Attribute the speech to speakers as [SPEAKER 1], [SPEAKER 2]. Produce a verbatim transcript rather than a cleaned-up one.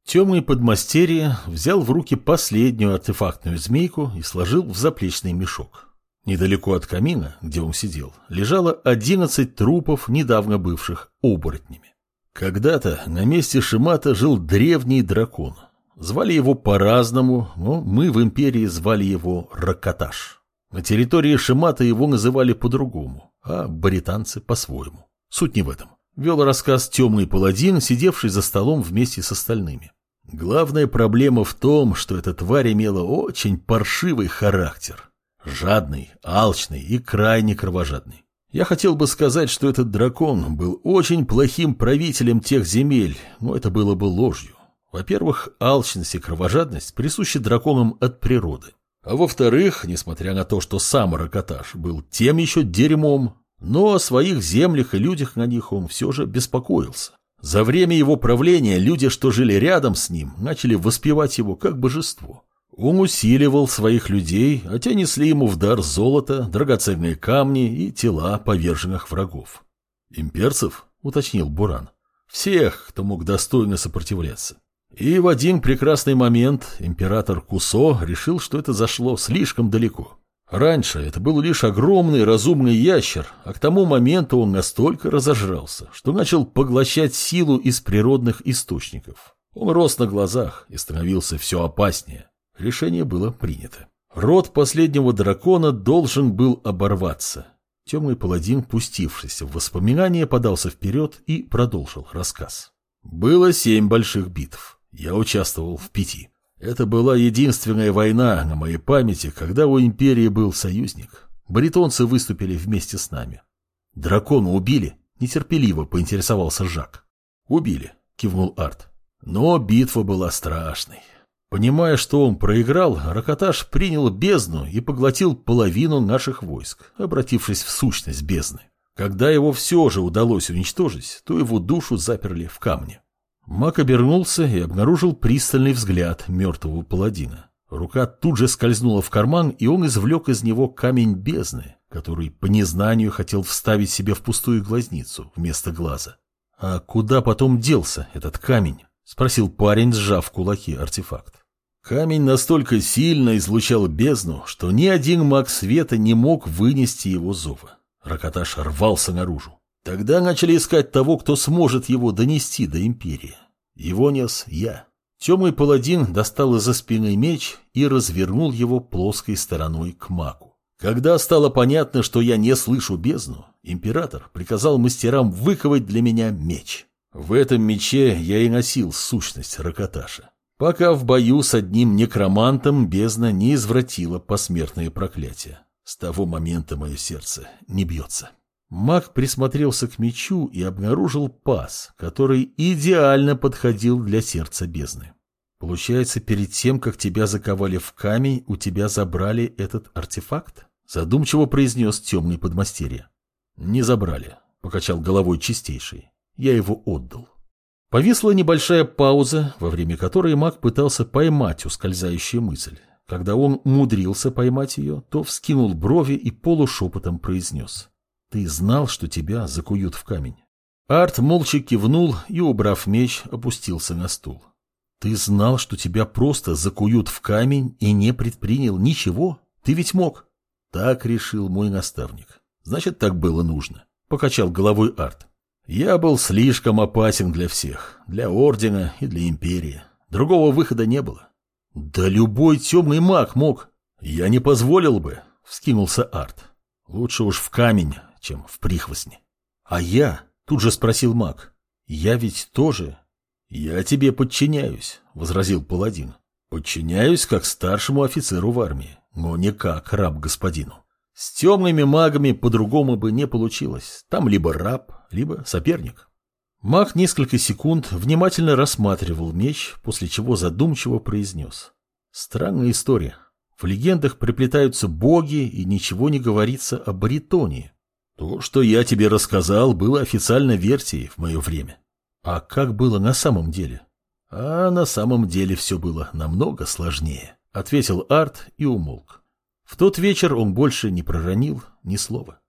[SPEAKER 1] Темный подмастерье взял в руки последнюю артефактную змейку и сложил в заплечный мешок. Недалеко от камина, где он сидел, лежало одиннадцать трупов, недавно бывших оборотнями. Когда-то на месте Шимата жил древний дракон. Звали его по-разному, но мы в империи звали его Ракаташ. На территории Шимата его называли по-другому, а баританцы по-своему. Суть не в этом. Вел рассказ темный паладин, сидевший за столом вместе с остальными. Главная проблема в том, что эта тварь имела очень паршивый характер. Жадный, алчный и крайне кровожадный. Я хотел бы сказать, что этот дракон был очень плохим правителем тех земель, но это было бы ложью. Во-первых, алчность и кровожадность присущи драконам от природы. А во-вторых, несмотря на то, что сам Ракаташ был тем еще дерьмом, но о своих землях и людях на них он все же беспокоился. За время его правления люди, что жили рядом с ним, начали воспевать его как божество. Он усиливал своих людей, а те несли ему в дар золото, драгоценные камни и тела поверженных врагов. «Имперцев?» — уточнил Буран. «Всех, кто мог достойно сопротивляться». И в один прекрасный момент император Кусо решил, что это зашло слишком далеко. Раньше это был лишь огромный разумный ящер, а к тому моменту он настолько разожрался, что начал поглощать силу из природных источников. Он рос на глазах и становился все опаснее. Решение было принято. Род последнего дракона должен был оборваться. Темный паладин, пустившись в воспоминания, подался вперед и продолжил рассказ. Было семь больших битв. Я участвовал в пяти. Это была единственная война на моей памяти, когда у империи был союзник. Баритонцы выступили вместе с нами. «Дракона убили?» – нетерпеливо поинтересовался Жак. «Убили», – кивнул Арт. «Но битва была страшной. Понимая, что он проиграл, Ракаташ принял бездну и поглотил половину наших войск, обратившись в сущность бездны. Когда его все же удалось уничтожить, то его душу заперли в камне». Маг обернулся и обнаружил пристальный взгляд мертвого паладина. Рука тут же скользнула в карман, и он извлек из него камень бездны, который по незнанию хотел вставить себе в пустую глазницу вместо глаза. «А куда потом делся этот камень?» — спросил парень, сжав в кулаки артефакт. Камень настолько сильно излучал бездну, что ни один маг света не мог вынести его зова. Ракаташ рвался наружу. Тогда начали искать того, кто сможет его донести до империи. Его нес я. Темный паладин достал из-за спины меч и развернул его плоской стороной к магу. Когда стало понятно, что я не слышу бездну, император приказал мастерам выковать для меня меч. В этом мече я и носил сущность Ракаташа. Пока в бою с одним некромантом бездна не извратила посмертное проклятие. С того момента мое сердце не бьется. Маг присмотрелся к мечу и обнаружил паз, который идеально подходил для сердца бездны. Получается, перед тем, как тебя заковали в камень, у тебя забрали этот артефакт? Задумчиво произнес темный подмастерье. Не забрали, покачал головой чистейший. Я его отдал. Повисла небольшая пауза, во время которой маг пытался поймать ускользающую мысль. Когда он умудрился поймать ее, то вскинул брови и полушепотом произнес. «Ты знал, что тебя закуют в камень?» Арт молча кивнул и, убрав меч, опустился на стул. «Ты знал, что тебя просто закуют в камень и не предпринял ничего? Ты ведь мог?» «Так решил мой наставник. Значит, так было нужно», — покачал головой Арт. «Я был слишком опасен для всех, для Ордена и для Империи. Другого выхода не было». «Да любой темный маг мог». «Я не позволил бы», — вскинулся Арт. «Лучше уж в камень, чем в прихвостни». «А я?» — тут же спросил маг. «Я ведь тоже...» «Я тебе подчиняюсь», — возразил паладин. «Подчиняюсь как старшему офицеру в армии, но не как раб господину. С темными магами по-другому бы не получилось. Там либо раб, либо соперник». Маг несколько секунд внимательно рассматривал меч, после чего задумчиво произнес. «Странная история. В легендах приплетаются боги, и ничего не говорится о баритоне. То, что я тебе рассказал, было официальной версией в мое время. А как было на самом деле?» «А на самом деле все было намного сложнее», — ответил Арт и умолк. В тот вечер он больше не проронил ни слова.